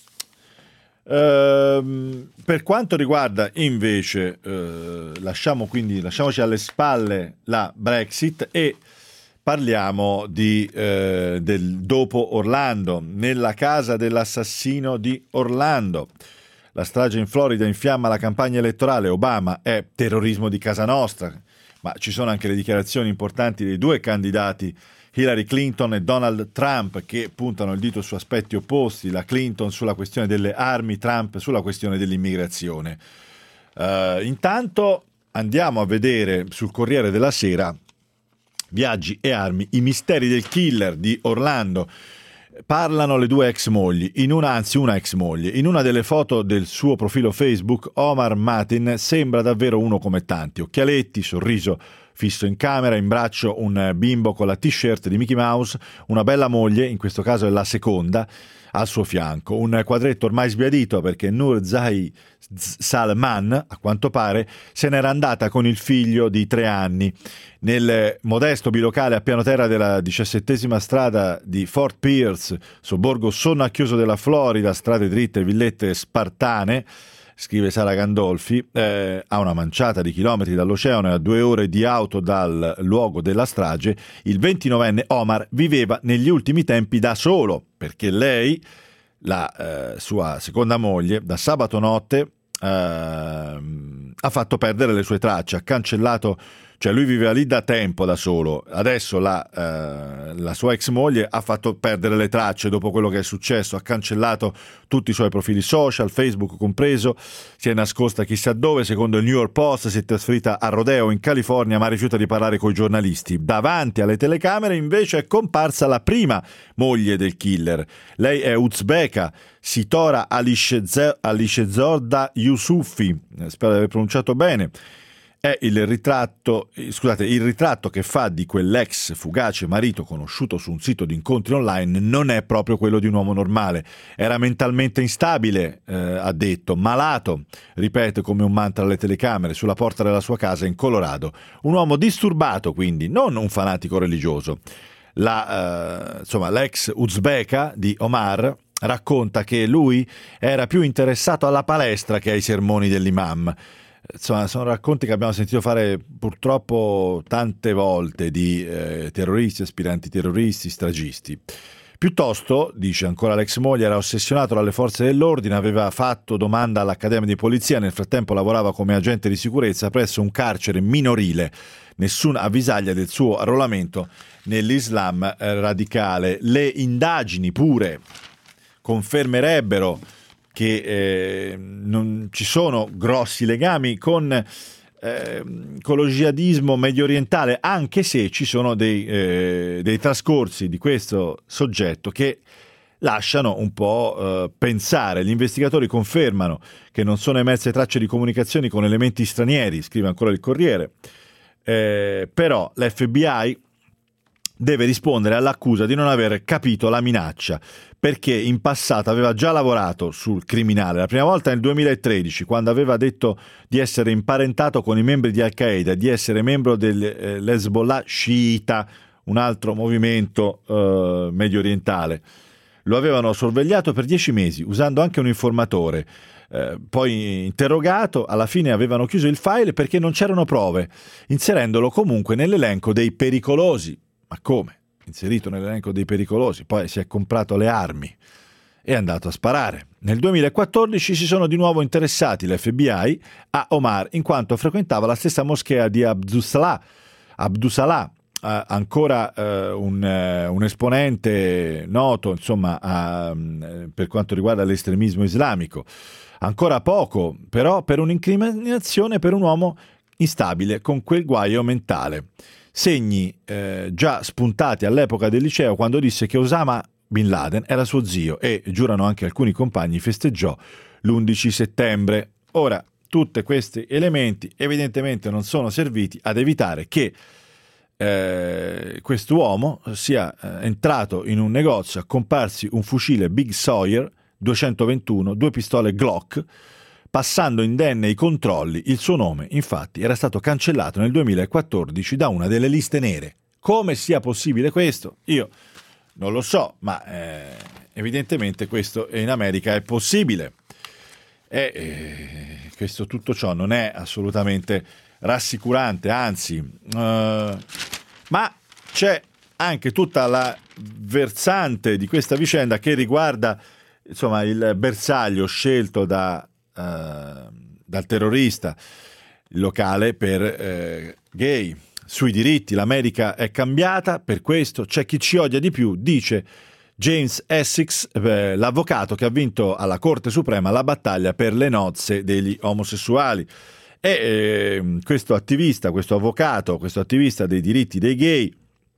Uh, per quanto riguarda invece uh, lasciamo quindi lasciamoci alle spalle la Brexit e parliamo di, uh, del dopo Orlando. Nella casa dell'assassino di Orlando, la strage in Florida infiamma la campagna elettorale, Obama è terrorismo di casa nostra, ma ci sono anche le dichiarazioni importanti dei due candidati, Hillary Clinton e Donald Trump, che puntano il dito su aspetti opposti, la Clinton sulla questione delle armi, Trump sulla questione dell'immigrazione. Uh, intanto andiamo a vedere sul Corriere della Sera, viaggi e armi, i misteri del killer di Orlando. Parlano le due ex mogli, in una, anzi una ex moglie. In una delle foto del suo profilo Facebook, Omar Matin sembra davvero uno come tanti, occhialetti, sorriso fisso in camera, in braccio un bimbo con la t-shirt di Mickey Mouse, una bella moglie, in questo caso è la seconda, al suo fianco. Un quadretto ormai sbiadito perché Nur Zai Salman, a quanto pare, se n'era andata con il figlio di tre anni. Nel modesto bilocale a piano terra della diciassettesima strada di Fort Pierce, sobborgo sonnacchioso della Florida, strade dritte e villette spartane, scrive Sara Gandolfi, eh, a una manciata di chilometri dall'oceano e a due ore di auto dal luogo della strage, il ventinovenne Omar viveva negli ultimi tempi da solo, perché lei, la eh, sua seconda moglie, da sabato notte eh, ha fatto perdere le sue tracce, ha cancellato. Cioè lui viveva lì da tempo da solo, adesso la, eh, la sua ex moglie ha fatto perdere le tracce dopo quello che è successo, ha cancellato tutti i suoi profili social, Facebook compreso, si è nascosta chissà dove, secondo il New York Post si è trasferita a Rodeo in California ma rifiuta di parlare coi giornalisti. Davanti alle telecamere invece è comparsa la prima moglie del killer, lei è uzbeka, Sitora Alishezorda Yusufi, spero di aver pronunciato bene. È il ritratto, scusate, il ritratto che fa di quell'ex fugace marito conosciuto su un sito di incontri online non è proprio quello di un uomo normale. Era mentalmente instabile, eh, ha detto, malato, ripete come un mantra alle telecamere sulla porta della sua casa in Colorado. Un uomo disturbato, quindi, non un fanatico religioso. La, eh, insomma, l'ex uzbeka di Omar racconta che lui era più interessato alla palestra che ai sermoni dell'imam. Insomma, sono racconti che abbiamo sentito fare purtroppo tante volte di eh, terroristi, aspiranti terroristi, stragisti. Piuttosto, dice ancora l'ex moglie, era ossessionato dalle forze dell'ordine, aveva fatto domanda all'Accademia di Polizia, nel frattempo lavorava come agente di sicurezza presso un carcere minorile, nessuna avvisaglia del suo arruolamento nell'Islam radicale. Le indagini pure confermerebbero che eh, non ci sono grossi legami con, eh, con lo jihadismo medio orientale, anche se ci sono dei, eh, dei trascorsi di questo soggetto che lasciano un po' eh, pensare. Gli investigatori confermano che non sono emerse tracce di comunicazioni con elementi stranieri, scrive ancora il Corriere, eh, però l'F B I deve rispondere all'accusa di non aver capito la minaccia, perché in passato aveva già lavorato sul criminale. La prima volta nel duemilatredici, quando aveva detto di essere imparentato con i membri di Al-Qaeda, di essere membro dell'Hezbollah sciita, un altro movimento eh, medio orientale. Lo avevano sorvegliato per dieci mesi, usando anche un informatore. Eh, poi interrogato, alla fine avevano chiuso il file perché non c'erano prove, inserendolo comunque nell'elenco dei pericolosi. Ma come? Inserito nell'elenco dei pericolosi, poi si è comprato le armi e è andato a sparare. Nel duemilaquattordici si sono di nuovo interessati l'F B I a Omar in quanto frequentava la stessa moschea di Abdusalah, Abdusalah eh, ancora eh, un, eh, un esponente noto, insomma, a, per quanto riguarda l'estremismo islamico. Ancora poco, però, per un'incriminazione per un uomo instabile con quel guaio mentale. Segni eh, già spuntati all'epoca del liceo quando disse che Osama Bin Laden era suo zio e, giurano anche alcuni compagni, festeggiò l'undici settembre. Ora, tutti questi elementi evidentemente non sono serviti ad evitare che eh, quest'uomo sia eh, entrato in un negozio, a comparsi un fucile Big Sawyer duecentoventuno, due pistole Glock. Passando indenne i controlli, il suo nome, infatti, era stato cancellato nel duemilaquattordici da una delle liste nere. Come sia possibile questo? Io non lo so, ma eh, evidentemente questo in America è possibile. E eh, questo tutto ciò non è assolutamente rassicurante, anzi, eh, ma c'è anche tutta la versante di questa vicenda che riguarda, insomma, il bersaglio scelto da Uh, dal terrorista locale per uh, gay. Sui diritti l'America è cambiata, per questo c'è chi ci odia di più, dice James Essex, eh, l'avvocato che ha vinto alla Corte Suprema la battaglia per le nozze degli omosessuali. E eh, questo attivista, questo avvocato, questo attivista dei diritti dei gay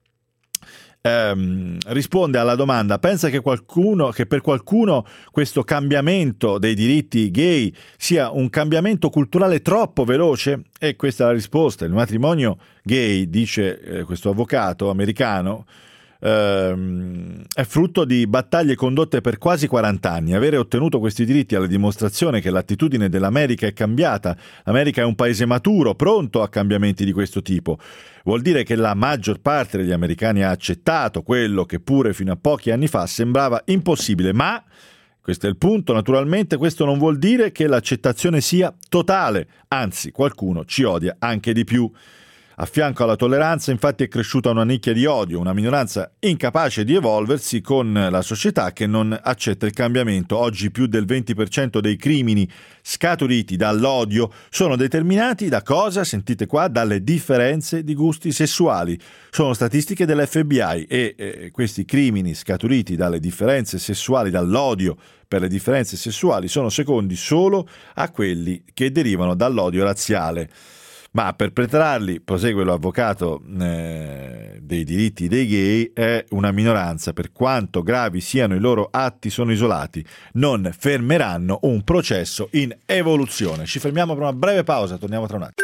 Ehm, risponde alla domanda: pensa che qualcuno che per qualcuno questo cambiamento dei diritti gay sia un cambiamento culturale troppo veloce? E questa è la risposta: il matrimonio gay, dice eh, questo avvocato americano, ehm, è frutto di battaglie condotte per quasi quaranta anni. Avere ottenuto questi diritti è la dimostrazione che l'attitudine dell'America è cambiata. L'America è un paese maturo, pronto a cambiamenti di questo tipo. Vuol dire che la maggior parte degli americani ha accettato quello che pure fino a pochi anni fa sembrava impossibile, ma Questo è il punto. Naturalmente questo non vuol dire che l'accettazione sia totale, anzi qualcuno ci odia anche di più. A fianco alla tolleranza, infatti, è cresciuta una nicchia di odio, una minoranza incapace di evolversi con la società che non accetta il cambiamento. Oggi più del venti per cento dei crimini scaturiti dall'odio sono determinati da cosa? Sentite qua, dalle differenze di gusti sessuali. Sono statistiche dell'F B I e eh, questi crimini scaturiti dalle differenze sessuali, dall'odio per le differenze sessuali, sono secondi solo a quelli che derivano dall'odio razziale. Ma a perpetrarli, prosegue l'avvocato eh, dei diritti dei gay, è una minoranza. Per quanto gravi siano i loro atti, sono isolati, non fermeranno un processo in evoluzione. Ci fermiamo per una breve pausa, torniamo tra un attimo.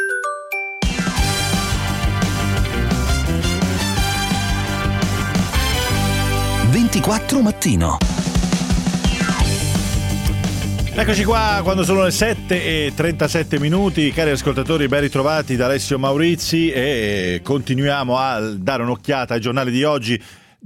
ventiquattro mattino. Eccoci qua quando sono le sette e trentasette minuti, cari ascoltatori, ben ritrovati da Alessio Maurizi e continuiamo a dare un'occhiata ai giornali di oggi.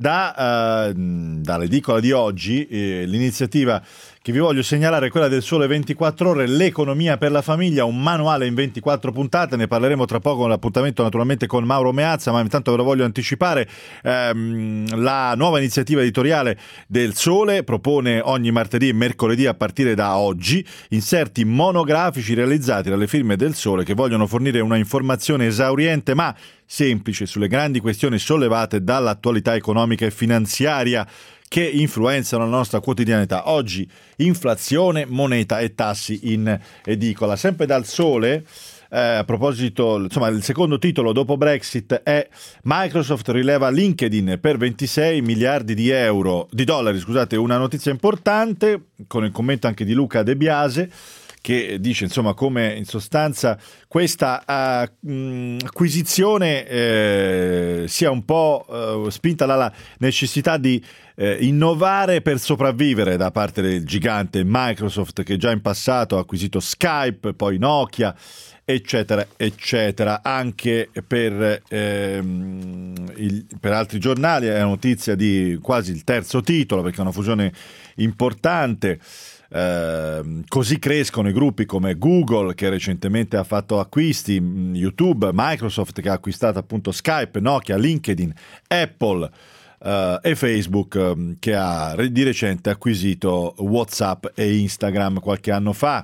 Da, uh, dall'edicola di oggi eh, l'iniziativa che vi voglio segnalare è quella del Sole ventiquattro Ore, l'economia per la famiglia, un manuale in ventiquattro puntate. Ne parleremo tra poco, l'appuntamento naturalmente con Mauro Meazza, ma intanto ve lo voglio anticipare. Ehm, la nuova iniziativa editoriale del Sole propone ogni martedì e mercoledì a partire da oggi inserti monografici realizzati dalle firme del Sole che vogliono fornire una informazione esauriente ma semplice sulle grandi questioni sollevate dall'attualità economica e finanziaria che influenzano la nostra quotidianità. Oggi inflazione, moneta e tassi in edicola. Sempre dal Sole, eh, a proposito, insomma, il secondo titolo dopo Brexit è Microsoft rileva LinkedIn per ventisei miliardi di euro, di dollari, scusate, una notizia importante, con il commento anche di Luca De Biase, che dice insomma come in sostanza questa uh, mh, acquisizione eh, sia un po' uh, spinta dalla necessità di eh, innovare per sopravvivere da parte del gigante Microsoft, che già in passato ha acquisito Skype, poi Nokia, eccetera eccetera. Anche per, ehm, il, per altri giornali è una notizia di quasi il terzo titolo, perché è una fusione importante. Uh, così crescono i gruppi come Google, che recentemente ha fatto acquisti, YouTube, Microsoft che ha acquistato appunto Skype, Nokia, LinkedIn, Apple uh, e Facebook um, che ha di recente acquisito WhatsApp e Instagram qualche anno fa.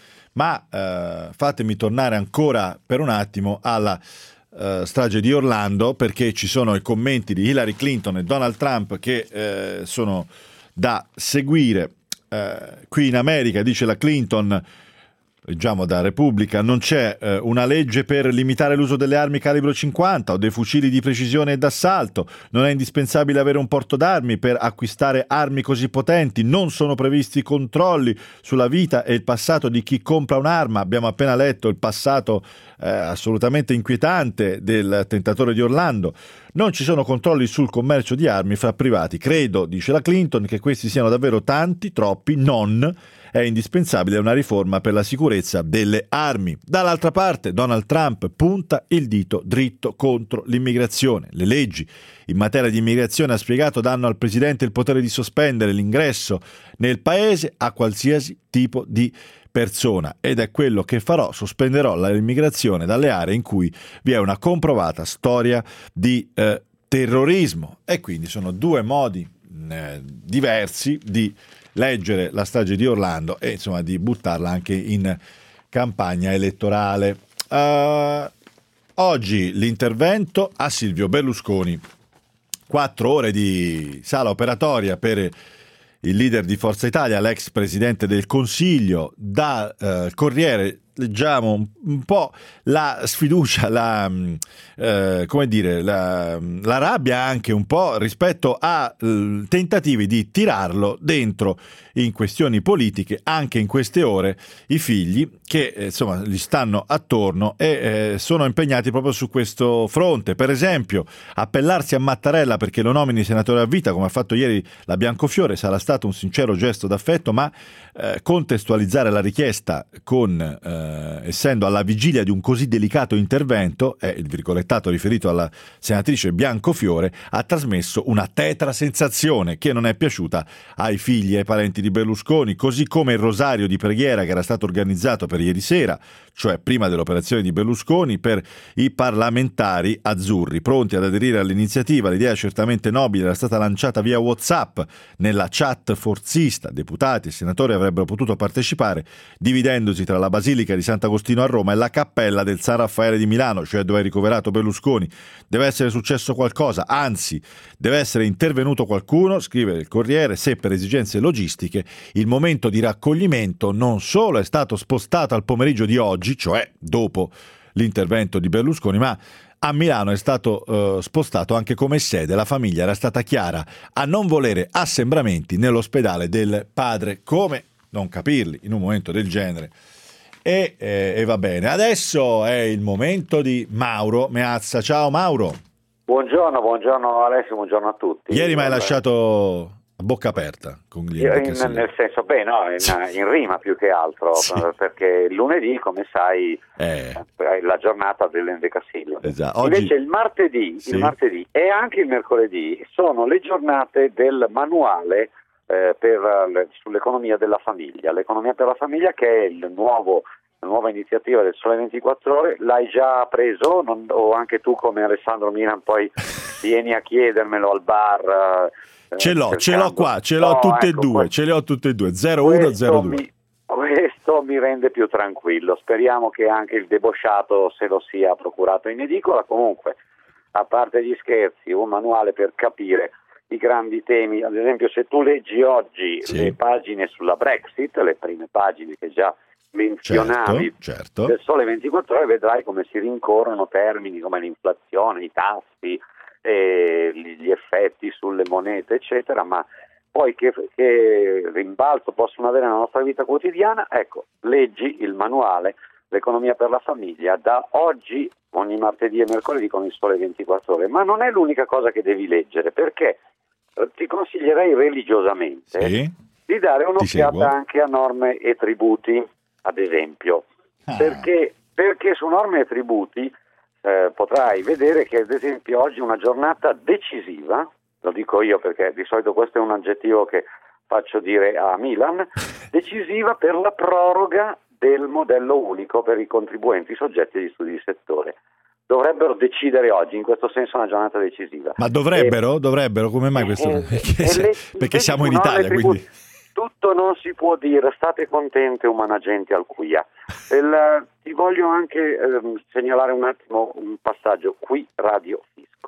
Ma uh, fatemi tornare ancora per un attimo alla uh, strage di Orlando, perché ci sono i commenti di Hillary Clinton e Donald Trump che uh, sono da seguire. Uh, qui in America, dice la Clinton, leggiamo da Repubblica, non c'è uh, una legge per limitare l'uso delle armi calibro cinquanta o dei fucili di precisione e d'assalto, non è indispensabile avere un porto d'armi per acquistare armi così potenti, non sono previsti controlli sulla vita e il passato di chi compra un'arma. Abbiamo appena letto il passato eh, assolutamente inquietante del tentatore di Orlando. Non ci sono controlli sul commercio di armi fra privati. Credo, dice la Clinton, che questi siano davvero tanti, troppi, non è indispensabile una riforma per la sicurezza delle armi. Dall'altra parte, Donald Trump punta il dito dritto contro l'immigrazione. Le leggi in materia di immigrazione, ha spiegato, danno al presidente il potere di sospendere l'ingresso nel paese a qualsiasi tipo di persona, ed è quello che farò, sospenderò l'immigrazione dalle aree in cui vi è una comprovata storia di eh, terrorismo. E quindi sono due modi eh, diversi di leggere la strage di Orlando e insomma di buttarla anche in campagna elettorale. Uh, oggi l'intervento a Silvio Berlusconi, quattro ore di sala operatoria per il leader di Forza Italia, l'ex presidente del Consiglio. Da uh, Corriere leggiamo un, un po' la sfiducia, la, eh, come dire, la, la rabbia anche un po' rispetto a eh, tentativi di tirarlo dentro in questioni politiche. Anche in queste ore i figli che eh, insomma gli stanno attorno e eh, sono impegnati proprio su questo fronte. Per esempio, appellarsi a Mattarella perché lo nomini senatore a vita, come ha fatto ieri la Biancofiore, sarà stato un sincero gesto d'affetto, ma eh, contestualizzare la richiesta con eh, essendo alla vigilia di un così delicato intervento, è il virgolettato riferito alla senatrice Biancofiore, ha trasmesso una tetra sensazione che non è piaciuta ai figli e ai parenti di Berlusconi, così come il rosario di preghiera che era stato organizzato per ieri sera, cioè prima dell'operazione di Berlusconi, per i parlamentari azzurri pronti ad aderire all'iniziativa. L'idea certamente nobile era stata lanciata via WhatsApp nella chat forzista. Deputati e senatori avrebbero potuto partecipare dividendosi tra la Basilica di Sant'Agostino a Roma e la Cappella del San Raffaele di Milano, cioè dove è ricoverato Berlusconi. Deve essere successo qualcosa, anzi deve essere intervenuto qualcuno, scrive il Corriere, se per esigenze logistiche il momento di raccoglimento non solo è stato spostato al pomeriggio di oggi, cioè dopo l'intervento di Berlusconi, ma a Milano è stato eh, spostato anche come sede. La famiglia era stata chiara a non volere assembramenti nell'ospedale del padre. Come non capirli in un momento del genere? E, eh, e va bene, adesso è il momento di Mauro Meazza. Ciao Mauro. Buongiorno, buongiorno Alessio, buongiorno a tutti. Ieri mi hai lasciato a bocca aperta con gli in, nel senso, beh, no, in, in rima più che altro, sì. Perché lunedì, come sai, eh. è la giornata dell'endecassilio. Esatto. Oggi... Invece il martedì, sì. il martedì e anche il mercoledì sono le giornate del manuale eh, per le, sull'economia della famiglia. L'economia per la famiglia, che è il nuovo, la nuova iniziativa del Sole ventiquattro Ore. L'hai già preso? Non, o anche tu, come Alessandro Milan, poi vieni a chiedermelo al bar? Eh, ce l'ho, cercando. ce l'ho qua, ce l'ho no, tutte ecco, e due, questo, ce le ho tutte e due, zero uno zero due. Mi, questo mi rende più tranquillo. Speriamo che anche il debosciato se lo sia procurato in edicola. Comunque, a parte gli scherzi, un manuale per capire i grandi temi. Ad esempio, se tu leggi oggi sì. le pagine sulla Brexit, le prime pagine che già menzionavi certo, certo. del Sole ventiquattro Ore, vedrai come si rincorrono termini come l'inflazione, i tassi, e gli effetti sulle monete, eccetera, ma poi che, che rimbalzo possono avere nella nostra vita quotidiana. Ecco, leggi il manuale L'economia per la famiglia da oggi, ogni martedì e mercoledì, con il Sole ventiquattro Ore. Ma non è l'unica cosa che devi leggere, perché ti consiglierei religiosamente sì. di dare un'occhiata anche a norme e tributi, ad esempio, ah. perché, perché su norme e tributi Eh, potrai vedere che ad esempio oggi è una giornata decisiva, lo dico io perché di solito questo è un aggettivo che faccio dire a Milan, decisiva per la proroga del modello unico per i contribuenti soggetti agli studi di settore. Dovrebbero decidere oggi, in questo senso è una giornata decisiva. Ma dovrebbero? E, dovrebbero? Come mai questo? Eh, perché, se, le, perché siamo in Italia, quindi... Tutto non si può dire, state contente umana gente alcuia. Il, ti voglio anche ehm, segnalare un attimo un passaggio qui, Radio Fisco.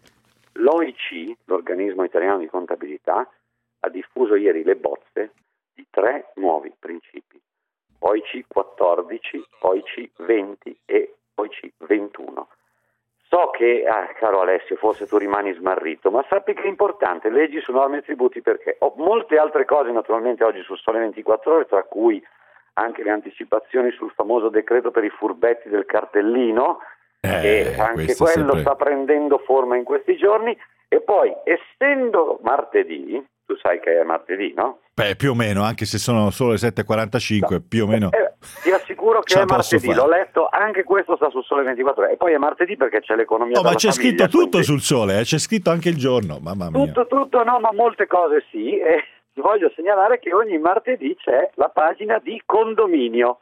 L'O I C, l'organismo italiano di contabilità, ha diffuso ieri le bozze di tre nuovi principi, O I C quattordici, O I C venti e O I C ventuno. So che, ah, caro Alessio, forse tu rimani smarrito, ma sappi che è importante, leggi su norme e tributi, perché ho molte altre cose naturalmente oggi sul Sole ventiquattro Ore, tra cui anche le anticipazioni sul famoso decreto per i furbetti del cartellino, eh, e anche quello sempre... sta prendendo forma in questi giorni. E poi, essendo martedì, tu sai che è martedì, no? Beh, più o meno, anche se sono solo le sette e quarantacinque, no. più o meno. Eh, ti assicuro che è martedì, l'ho letto, anche questo sta sul Sole ventiquattro Ore. E poi è martedì perché c'è l'economia no, della ma c'è famiglia, scritto tutto quindi... sul Sole, eh? C'è scritto anche il giorno, mamma mia. Tutto, tutto, no, ma molte cose sì. E ti voglio segnalare che ogni martedì c'è la pagina di condominio.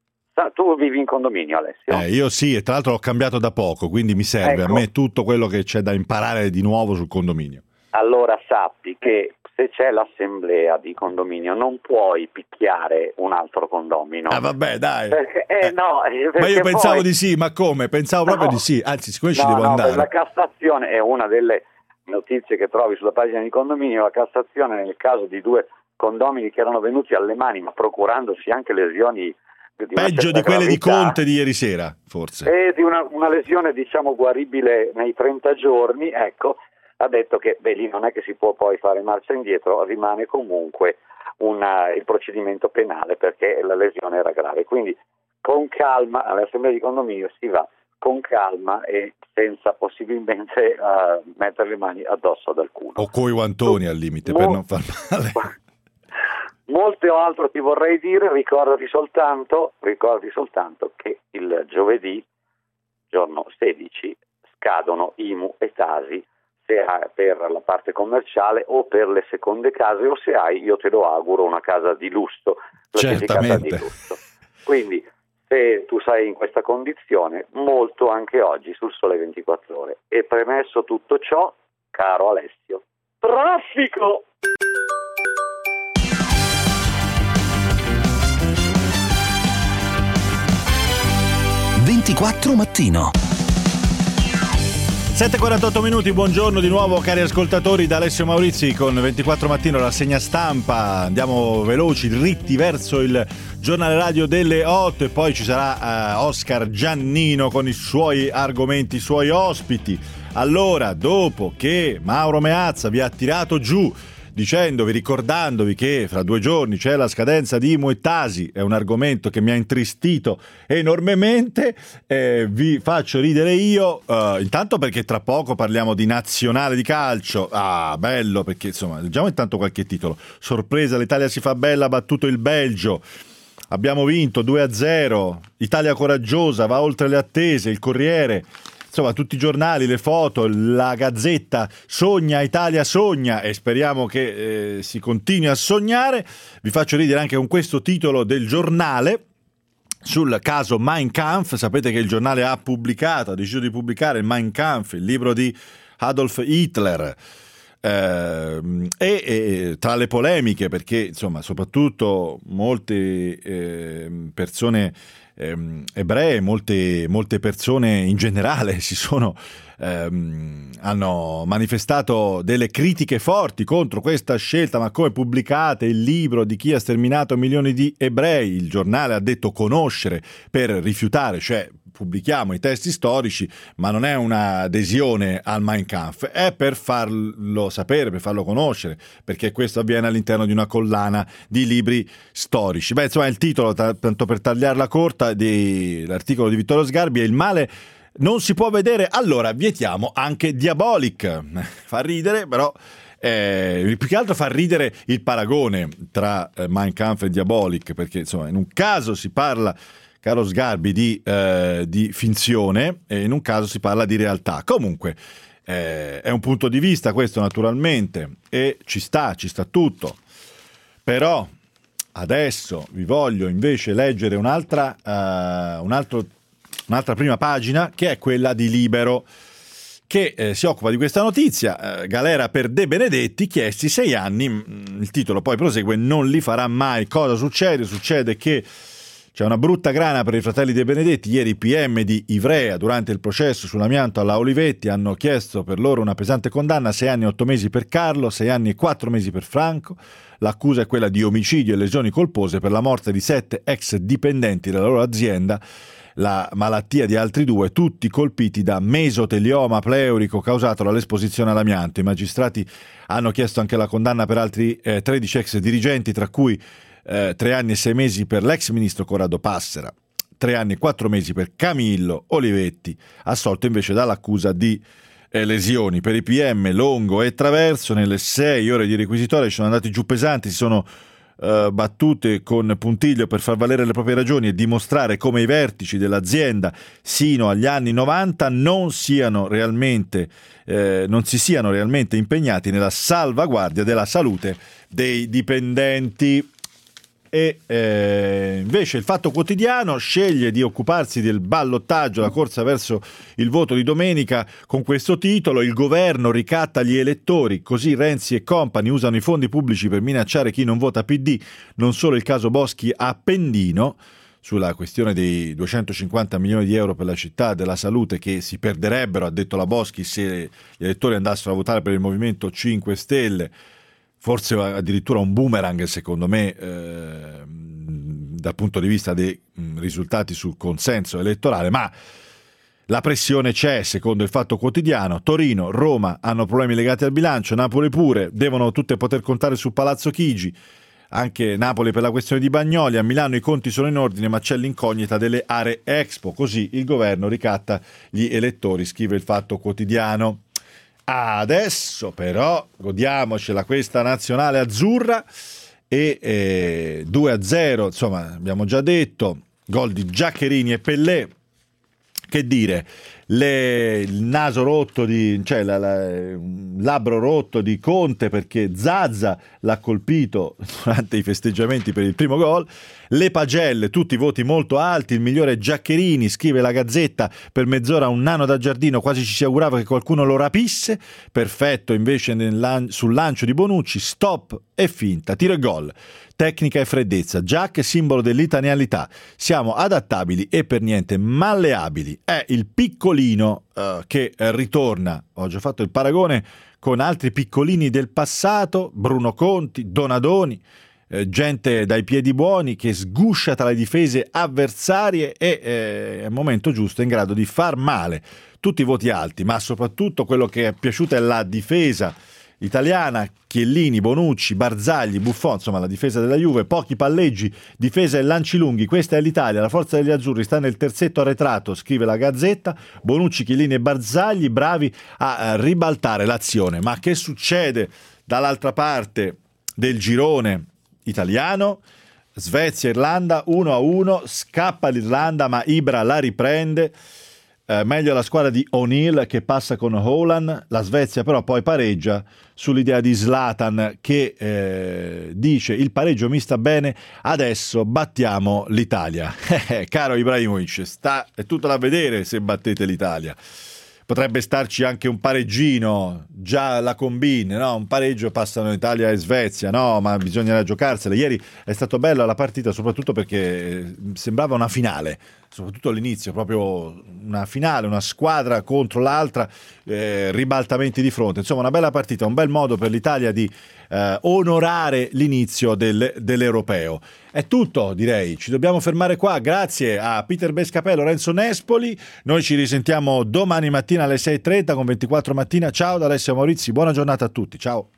Tu vivi in condominio, Alessio? Eh, io sì, e tra l'altro l'ho cambiato da poco, quindi mi serve ecco. a me tutto quello che c'è da imparare di nuovo sul condominio. Allora sappi che se c'è l'assemblea di condominio non puoi picchiare un altro condomino. Ah vabbè, dai. Perché, eh, no, perché ma io pensavo poi... di sì, ma come? Pensavo proprio no. di sì, anzi siccome ci no, devo no, andare. La Cassazione è una delle notizie che trovi sulla pagina di condominio. La Cassazione, nel caso di due condomini che erano venuti alle mani ma procurandosi anche lesioni di peggio di quelle gravità, di Conte di ieri sera, forse. E di una, una lesione diciamo guaribile nei trenta giorni, ecco, ha detto che beh, lì non è che si può poi fare marcia indietro, rimane comunque una, il procedimento penale perché la lesione era grave. Quindi con calma, all'assemblea di condominio si va con calma e senza possibilmente uh, mettere le mani addosso ad alcuno. O coi guantoni al limite, Mo- per non far male. Molto altro ti vorrei dire, ricordati soltanto, ricordati soltanto che il giovedì, giorno sedici, scadono I M U e T A S I se hai per la parte commerciale o per le seconde case, o se hai, io te lo auguro, una casa di lusso, classificata di lusso. Quindi se tu sei in questa condizione, molto anche oggi sul Sole ventiquattro Ore. E premesso tutto ciò, caro Alessio, traffico! ventiquattro mattino. sette e quarantotto minuti, buongiorno di nuovo cari ascoltatori da Alessio Maurizi con ventiquattro mattino, la rassegna stampa. Andiamo veloci, dritti verso il giornale radio delle otto e poi ci sarà uh, Oscar Giannino con i suoi argomenti, i suoi ospiti. Allora, dopo che Mauro Meazza vi ha tirato giù dicendovi, ricordandovi che fra due giorni c'è la scadenza di I M U e T A S I, è un argomento che mi ha intristito enormemente, eh, vi faccio ridere io, uh, intanto perché tra poco parliamo di nazionale di calcio, ah bello, perché insomma leggiamo intanto qualche titolo. Sorpresa, l'Italia si fa bella, ha battuto il Belgio, abbiamo vinto due a zero, Italia coraggiosa, va oltre le attese, il Corriere. Insomma, tutti i giornali, le foto, la Gazzetta sogna, Italia sogna e speriamo che eh, si continui a sognare. Vi faccio ridere anche con questo titolo del giornale sul caso Mein Kampf. Sapete che il giornale ha pubblicato, ha deciso di pubblicare il Mein Kampf, il libro di Adolf Hitler. Eh, e, e tra le polemiche, perché insomma soprattutto molte eh, persone ehm, ebree, molte, molte persone in generale si sono ehm, hanno manifestato delle critiche forti contro questa scelta. Ma come pubblicate il libro di chi ha sterminato milioni di ebrei? Il giornale ha detto conoscere per rifiutare, cioè pubblichiamo i testi storici, ma non è un'adesione al Mein Kampf, è per farlo sapere, per farlo conoscere, perché questo avviene all'interno di una collana di libri storici. Beh, insomma, il titolo, t- tanto per tagliarla corta, dell'articolo di Vittorio Sgarbi è "Il male non si può vedere, allora vietiamo anche Diabolic". Fa ridere, però eh, più che altro fa ridere il paragone tra eh, Mein Kampf e Diabolic, perché insomma in un caso si parla, caro Sgarbi, di, eh, di finzione e in un caso si parla di realtà. Comunque eh, è un punto di vista questo, naturalmente, e ci sta, ci sta tutto. Però adesso vi voglio invece leggere un'altra, uh, un altro, un'altra prima pagina, che è quella di Libero, che eh, si occupa di questa notizia. Eh, galera per De Benedetti, chiesti sei anni. Il titolo poi prosegue: non li farà mai. Cosa succede? Succede che c'è una brutta grana per i fratelli De Benedetti. Ieri i P M di Ivrea, durante il processo sull'amianto alla Olivetti, hanno chiesto per loro una pesante condanna: sei anni e otto mesi per Carlo, sei anni e quattro mesi per Franco. L'accusa è quella di omicidio e lesioni colpose per la morte di sette ex dipendenti della loro azienda, la malattia di altri due, tutti colpiti da mesotelioma pleurico causato dall'esposizione all'amianto. I magistrati hanno chiesto anche la condanna per altri eh, tredici ex dirigenti, tra cui Eh, tre anni e sei mesi per l'ex ministro Corrado Passera, tre anni e quattro mesi per Camillo Olivetti, assolto invece dall'accusa di eh, lesioni. Per i P M Longo e Traverso, nelle sei ore di requisitoria ci sono andati giù pesanti, si sono eh, battute con puntiglio per far valere le proprie ragioni e dimostrare come i vertici dell'azienda sino agli anni novanta non siano realmente eh, non si siano realmente impegnati nella salvaguardia della salute dei dipendenti. E eh, invece il Fatto Quotidiano sceglie di occuparsi del ballottaggio, la corsa verso il voto di domenica, con questo titolo: il governo ricatta gli elettori, così Renzi e compagni usano i fondi pubblici per minacciare chi non vota P D. Non solo il caso Boschi Appendino, sulla questione dei duecentocinquanta milioni di euro per la città della salute che si perderebbero, ha detto la Boschi, se gli elettori andassero a votare per il Movimento cinque Stelle. Forse addirittura un boomerang, secondo me, eh, dal punto di vista dei mh, risultati sul consenso elettorale, ma la pressione c'è, secondo il Fatto Quotidiano. Torino, Roma hanno problemi legati al bilancio, Napoli pure, devono tutte poter contare su Palazzo Chigi. anche Napoli per la questione di Bagnoli, a Milano i conti sono in ordine ma c'è l'incognita delle aree Expo, così il governo ricatta gli elettori, scrive il Fatto Quotidiano. Adesso però godiamocela questa nazionale azzurra e eh, due a zero, insomma abbiamo già detto, gol di Giaccherini e Pellè, che dire, le, il naso rotto di, cioè la, la, il labbro rotto di Conte perché Zaza l'ha colpito durante i festeggiamenti per il primo gol, le pagelle, tutti voti molto alti, il migliore è Giaccherini, scrive la Gazzetta, per mezz'ora un nano da giardino, quasi ci si augurava che qualcuno lo rapisse, perfetto invece nel, sul lancio di Bonucci, stop e finta, tiro e gol. Tecnica e freddezza, Giac simbolo dell'italianità, siamo adattabili e per niente malleabili, è il piccolino uh, che ritorna, ho già fatto il paragone con altri piccolini del passato, Bruno Conti, Donadoni, eh, gente dai piedi buoni che sguscia tra le difese avversarie e eh, è il momento giusto in grado di far male, tutti i voti alti, ma soprattutto quello che è piaciuto è la difesa italiana, Chiellini, Bonucci, Barzagli, Buffon, insomma la difesa della Juve, pochi palleggi, difesa e lanci lunghi, questa è l'Italia, la forza degli azzurri sta nel terzetto arretrato, scrive la Gazzetta, Bonucci, Chiellini e Barzagli bravi a ribaltare l'azione, ma che succede dall'altra parte del girone italiano? Svezia-Irlanda uno a uno, scappa l'Irlanda ma Ibra la riprende. Eh, meglio la squadra di O'Neill che passa con Haaland, la Svezia però poi pareggia sull'idea di Zlatan che eh, dice il pareggio mi sta bene, adesso battiamo l'Italia. Caro Ibrahimovic, sta, è tutto da vedere se battete l'Italia. Potrebbe starci anche un pareggino, già la combine, no? Un pareggio passano Italia e Svezia, no? Ma bisognerà giocarsela. Ieri è stato bella la partita soprattutto perché sembrava una finale, soprattutto all'inizio, proprio una finale, una squadra contro l'altra, eh, ribaltamenti di fronte, insomma una bella partita, un bel modo per l'Italia di eh, onorare l'inizio del, dell'Europeo. È tutto, direi, ci dobbiamo fermare qua, grazie a Peter Bescapè e Lorenzo Nespoli, noi ci risentiamo domani mattina alle sei e trenta con ventiquattro mattina, ciao da Alessio Maurizi, buona giornata a tutti, ciao.